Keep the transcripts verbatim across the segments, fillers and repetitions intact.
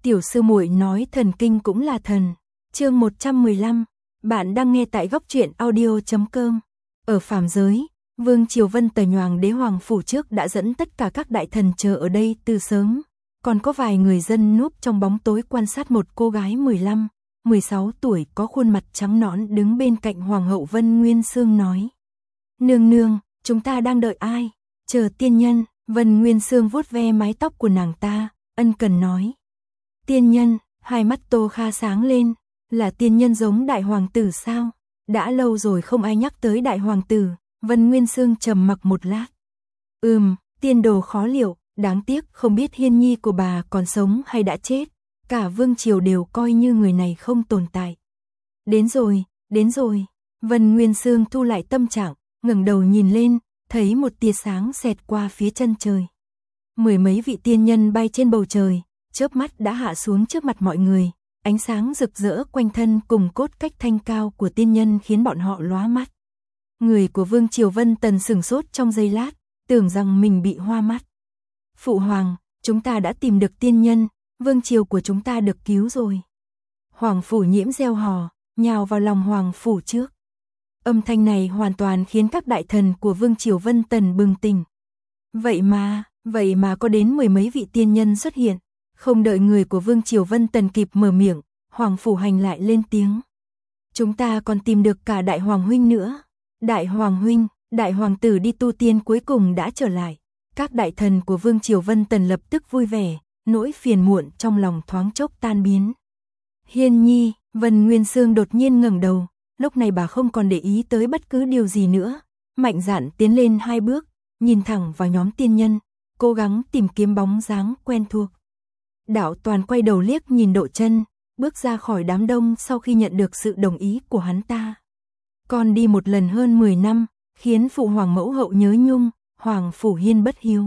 Tiểu sư muội nói thần kinh cũng là thần. Chương một trăm mười lăm, bạn đang nghe tại góc truyện audio chấm com. Ở phàm giới, Vương Triều Vân Tờ Nhoàng Đế Hoàng phủ trước đã dẫn tất cả các đại thần chờ ở đây từ sớm, còn có vài người dân núp trong bóng tối quan sát một cô gái mười lăm, mười sáu tuổi có khuôn mặt trắng nõn đứng bên cạnh Hoàng hậu Vân Nguyên Sương nói: "Nương nương, chúng ta đang đợi ai?" "Chờ tiên nhân." Vân Nguyên Sương vuốt ve mái tóc của nàng ta, ân cần nói. "Tiên nhân?" Hai mắt Tô Kha sáng lên, "Là tiên nhân giống đại hoàng tử sao? Đã lâu rồi không ai nhắc tới đại hoàng tử." Vân Nguyên Sương trầm mặc một lát. "Ừm, tiên đồ khó liệu, đáng tiếc không biết Hiên nhi của bà còn sống hay đã chết, cả vương triều đều coi như người này không tồn tại." "Đến rồi, đến rồi." Vân Nguyên Sương thu lại tâm trạng, ngẩng đầu nhìn lên, thấy một tia sáng xẹt qua phía chân trời. Mười mấy vị tiên nhân bay trên bầu trời, chớp mắt đã hạ xuống trước mặt mọi người, ánh sáng rực rỡ quanh thân cùng cốt cách thanh cao của tiên nhân khiến bọn họ lóa mắt. Người của Vương Triều Vân Tần sửng sốt trong giây lát, tưởng rằng mình bị hoa mắt. "Phụ hoàng, chúng ta đã tìm được tiên nhân, vương triều của chúng ta được cứu rồi." Hoàng phủ Nhiễm reo hò, nhào vào lòng hoàng phủ trước. Âm thanh này hoàn toàn khiến các đại thần của Vương Triều Vân Tần bừng tỉnh. Vậy mà, vậy mà có đến mười mấy vị tiên nhân xuất hiện. Không đợi người của Vương Triều Vân Tần kịp mở miệng, Hoàng phủ Hành lại lên tiếng: "Chúng ta còn tìm được cả đại hoàng huynh nữa." "Đại hoàng huynh?" Đại hoàng tử đi tu tiên cuối cùng đã trở lại. Các đại thần của Vương Triều Vân Tần lập tức vui vẻ, nỗi phiền muộn trong lòng thoáng chốc tan biến. "Hiên nhi." Vân Nguyên Sương đột nhiên ngẩng đầu, lúc này bà không còn để ý tới bất cứ điều gì nữa, mạnh dạn tiến lên hai bước, nhìn thẳng vào nhóm tiên nhân, cố gắng tìm kiếm bóng dáng quen thuộc. Đạo Toàn quay đầu liếc nhìn Độ Chân, bước ra khỏi đám đông sau khi nhận được sự đồng ý của hắn ta. Con đi một lần hơn mười năm, khiến phụ hoàng mẫu hậu nhớ nhung, Hoàng phủ Hiên bất hiếu.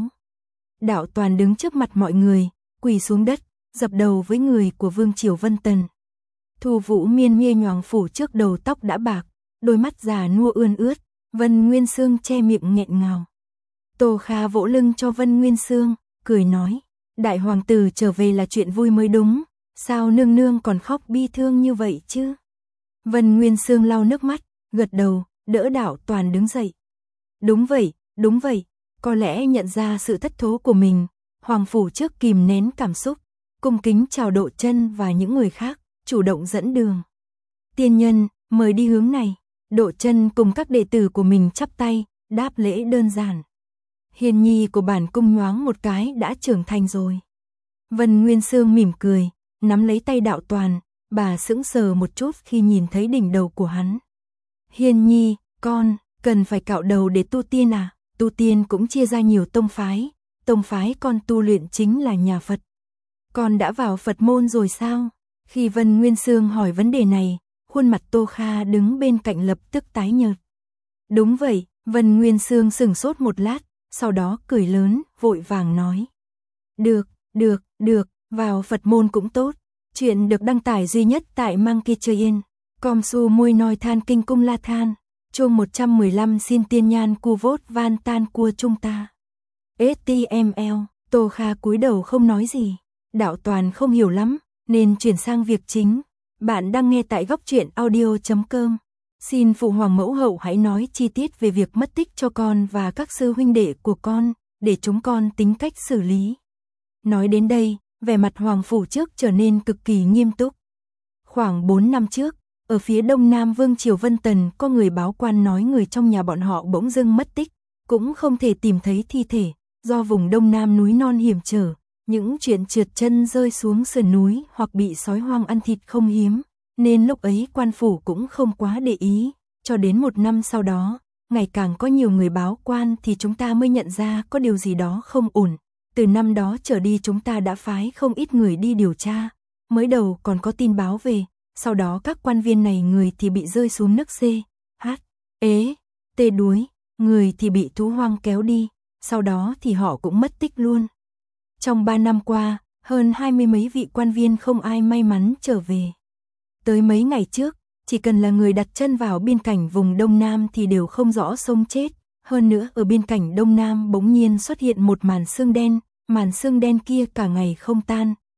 Đạo Toàn đứng trước mặt mọi người, quỳ xuống đất, dập đầu với người của Vương Triều Vân Tần. Thu Vũ Miên mia nhoàng phủ trước đầu tóc đã bạc, đôi mắt già nua ươn ướt, Vân Nguyên Sương che miệng nghẹn ngào. Tô Kha vỗ lưng cho Vân Nguyên Sương, cười nói: "Đại hoàng tử trở về là chuyện vui mới đúng, sao nương nương còn khóc bi thương như vậy chứ?" Vân Nguyên Sương lau nước mắt, gật đầu, đỡ Đạo Toàn đứng dậy. "Đúng vậy, đúng vậy." Có lẽ nhận ra sự thất thố của mình, Hoàng phủ trước kìm nén cảm xúc, cung kính chào Độ Chân và những người khác, chủ động dẫn đường. "Tiên nhân, mời đi hướng này." Độ Chân cùng các đệ tử của mình chắp tay, đáp lễ đơn giản. "Hiên nhi của bản cung nhoáng một cái đã trưởng thành rồi." Vân Nguyên Sương mỉm cười, nắm lấy tay Đạo Toàn, bà sững sờ một chút khi nhìn thấy đỉnh đầu của hắn. "Hiên nhi, con, cần phải cạo đầu để tu tiên à?" Tu tiên cũng chia ra nhiều tông phái, tông phái con tu luyện chính là nhà Phật. "Con đã vào Phật môn rồi sao?" Khi Vân Nguyên Sương hỏi vấn đề này, khuôn mặt Tô Kha đứng bên cạnh lập tức tái nhợt. "Đúng vậy." Vân Nguyên Sương sửng sốt một lát, sau đó cười lớn, vội vàng nói: "Được, được, được, vào Phật môn cũng tốt." Chuyện được đăng tải duy nhất tại Monkey Train. Com su mui noi than kinh cung la than. Chương một trăm mười lăm xin tiên nhan cu vốt van tan cua chúng ta. ếch ti em lờ. Tô Kha cúi đầu không nói gì. Đạo Toàn không hiểu lắm, nên chuyển sang việc chính. Bạn đang nghe tại góc truyện audio chấm com. Xin phụ hoàng mẫu hậu hãy nói chi tiết về việc mất tích cho con và các sư huynh đệ của con, để chúng con tính cách xử lý. Nói đến đây, vẻ mặt Hoàng phủ trước trở nên cực kỳ nghiêm túc. Khoảng bốn năm trước, ở phía đông nam Vương Triều Vân Tần có người báo quan nói người trong nhà bọn họ bỗng dưng mất tích, cũng không thể tìm thấy thi thể, do vùng đông nam núi non hiểm trở, những chuyện trượt chân rơi xuống sườn núi hoặc bị sói hoang ăn thịt không hiếm, nên lúc ấy quan phủ cũng không quá để ý, cho đến một năm sau đó, ngày càng có nhiều người báo quan thì chúng ta mới nhận ra có điều gì đó không ổn. Từ năm đó trở đi chúng ta đã phái không ít người đi điều tra, mới đầu còn có tin báo về, sau đó các quan viên này người thì bị rơi xuống nước C, H, ế, tê đuối, người thì bị thú hoang kéo đi, sau đó thì họ cũng mất tích luôn. Trong ba năm qua, hơn hai mươi mấy vị quan viên không ai may mắn trở về. Tới mấy ngày trước, chỉ cần là người đặt chân vào biên cảnh vùng Đông Nam thì đều không rõ sống chết. Hơn nữa ở biên cảnh Đông Nam bỗng nhiên xuất hiện một màn sương đen, màn sương đen kia cả ngày không tan,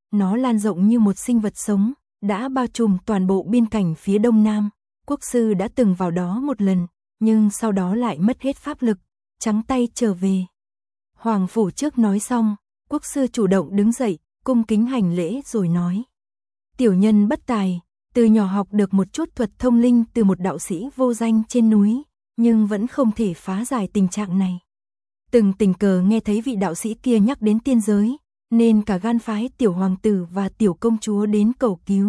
nó lan rộng như một sinh vật sống, đã bao trùm toàn bộ biên cảnh phía đông nam. Quốc sư đã từng vào đó một lần, nhưng sau đó lại mất hết pháp lực, trắng tay trở về. Hoàng phủ trước nói xong, quốc sư chủ động đứng dậy, cung kính hành lễ rồi nói. Tiểu nhân bất tài, từ nhỏ học được một chút thuật thông linh từ một đạo sĩ vô danh trên núi, nhưng vẫn không thể phá giải tình trạng này. Từng tình cờ nghe thấy vị đạo sĩ kia nhắc đến tiên giới, nên cả gan phái tiểu hoàng tử và tiểu công chúa đến cầu cứu.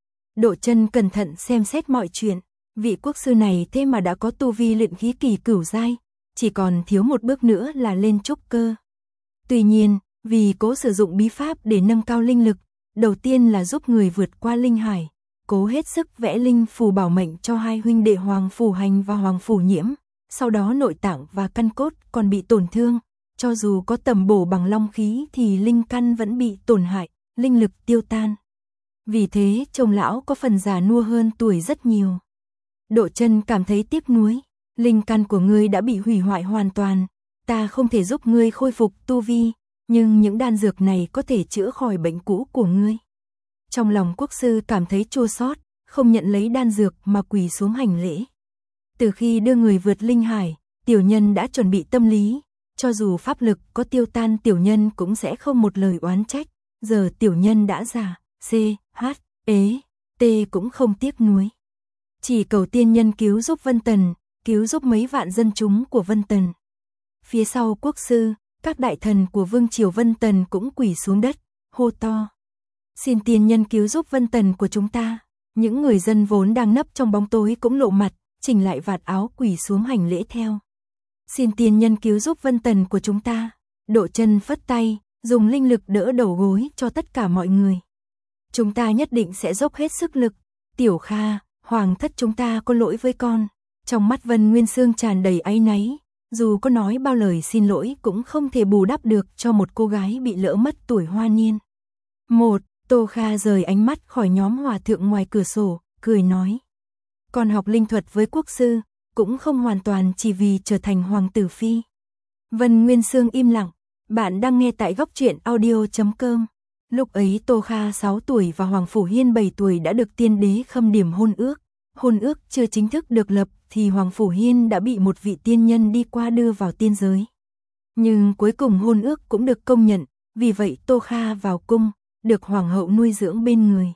Độ Chân cẩn thận xem xét mọi chuyện, vị quốc sư này thế mà đã có tu vi luyện khí kỳ cửu giai, chỉ còn thiếu một bước nữa là lên trúc cơ. Tuy nhiên, vì cố sử dụng bí pháp để nâng cao linh lực, đầu tiên là giúp người vượt qua linh hải, cố hết sức vẽ linh phù bảo mệnh cho hai huynh đệ Hoàng Phủ Hành và Hoàng Phủ Nhiễm, sau đó nội tạng và căn cốt còn bị tổn thương, cho dù có tầm bổ bằng long khí thì linh căn vẫn bị tổn hại, linh lực tiêu tan. Vì thế, chồng lão có phần già nua hơn tuổi rất nhiều. Độ Chân cảm thấy tiếc nuối, linh căn của ngươi đã bị hủy hoại hoàn toàn, ta không thể giúp ngươi khôi phục tu vi, nhưng những đan dược này có thể chữa khỏi bệnh cũ của ngươi. Trong lòng quốc sư cảm thấy chua xót, không nhận lấy đan dược mà quỳ xuống hành lễ. Từ khi đưa người vượt linh hải, tiểu nhân đã chuẩn bị tâm lý, cho dù pháp lực có tiêu tan tiểu nhân cũng sẽ không một lời oán trách, giờ tiểu nhân đã già, C, H, ế, T cũng không tiếc nuối. Chỉ cầu tiên nhân cứu giúp Vân Tần, cứu giúp mấy vạn dân chúng của Vân Tần. Phía sau quốc sư, các đại thần của vương triều Vân Tần cũng quỳ xuống đất, hô to. Xin tiên nhân cứu giúp Vân Tần của chúng ta. Những người dân vốn đang nấp trong bóng tối cũng lộ mặt, chỉnh lại vạt áo quỳ xuống hành lễ theo. Xin tiên nhân cứu giúp Vân Tần của chúng ta. Độ Chân phất tay, dùng linh lực đỡ đầu gối cho tất cả mọi người. Chúng ta nhất định sẽ dốc hết sức lực. Tiểu Kha, hoàng thất chúng ta có lỗi với con. Trong mắt Vân Nguyên Xương tràn đầy áy náy, dù có nói bao lời xin lỗi cũng không thể bù đắp được cho một cô gái bị lỡ mất tuổi hoa niên. Một, Tô Kha rời ánh mắt khỏi nhóm hòa thượng ngoài cửa sổ, cười nói. Con học linh thuật với quốc sư, cũng không hoàn toàn chỉ vì trở thành hoàng tử phi. Vân Nguyên Xương im lặng, bạn đang nghe tại góc truyện audio chấm com. Lúc ấy Tô Kha sáu tuổi và Hoàng Phủ Hiên bảy tuổi đã được tiên đế khâm điểm hôn ước. Hôn ước chưa chính thức được lập thì Hoàng Phủ Hiên đã bị một vị tiên nhân đi qua đưa vào tiên giới. Nhưng cuối cùng hôn ước cũng được công nhận, vì vậy Tô Kha vào cung, được hoàng hậu nuôi dưỡng bên người.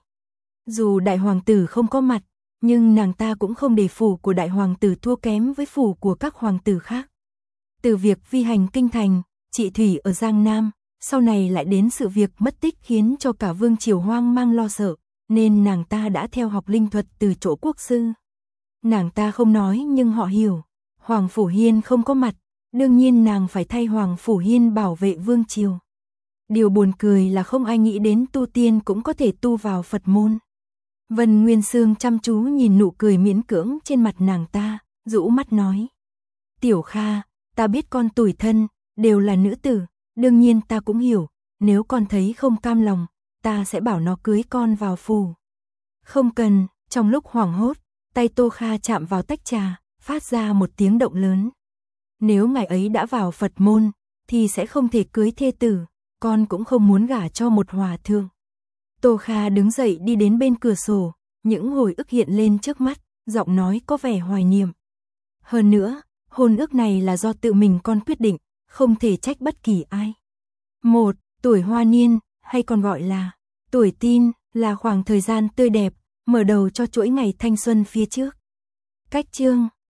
Dù đại hoàng tử không có mặt, nhưng nàng ta cũng không để phủ của đại hoàng tử thua kém với phủ của các hoàng tử khác. Từ việc vi hành kinh thành, trị thủy ở Giang Nam, sau này lại đến sự việc mất tích khiến cho cả vương triều hoang mang lo sợ, nên nàng ta đã theo học linh thuật từ chỗ quốc sư. Nàng ta không nói nhưng họ hiểu, Hoàng Phủ Hiên không có mặt, đương nhiên nàng phải thay Hoàng Phủ Hiên bảo vệ vương triều. Điều buồn cười là không ai nghĩ đến tu tiên cũng có thể tu vào Phật môn. Vân Nguyên Xương chăm chú nhìn nụ cười miễn cưỡng trên mặt nàng ta, rũ mắt nói. Tiểu Kha, ta biết con tủi thân, đều là nữ tử, đương nhiên ta cũng hiểu, nếu con thấy không cam lòng, ta sẽ bảo nó cưới con vào phủ. Không cần, trong lúc hoảng hốt, tay Tô Kha chạm vào tách trà, phát ra một tiếng động lớn. Nếu ngài ấy đã vào Phật môn, thì sẽ không thể cưới thê tử, con cũng không muốn gả cho một hòa thượng. Tô Kha đứng dậy đi đến bên cửa sổ, những hồi ức hiện lên trước mắt, giọng nói có vẻ hoài niệm. Hơn nữa, hôn ước này là do tự mình con quyết định, không thể trách bất kỳ ai. Một, tuổi hoa niên, hay còn gọi là tuổi teen, là khoảng thời gian tươi đẹp, mở đầu cho chuỗi ngày thanh xuân phía trước. Cách chương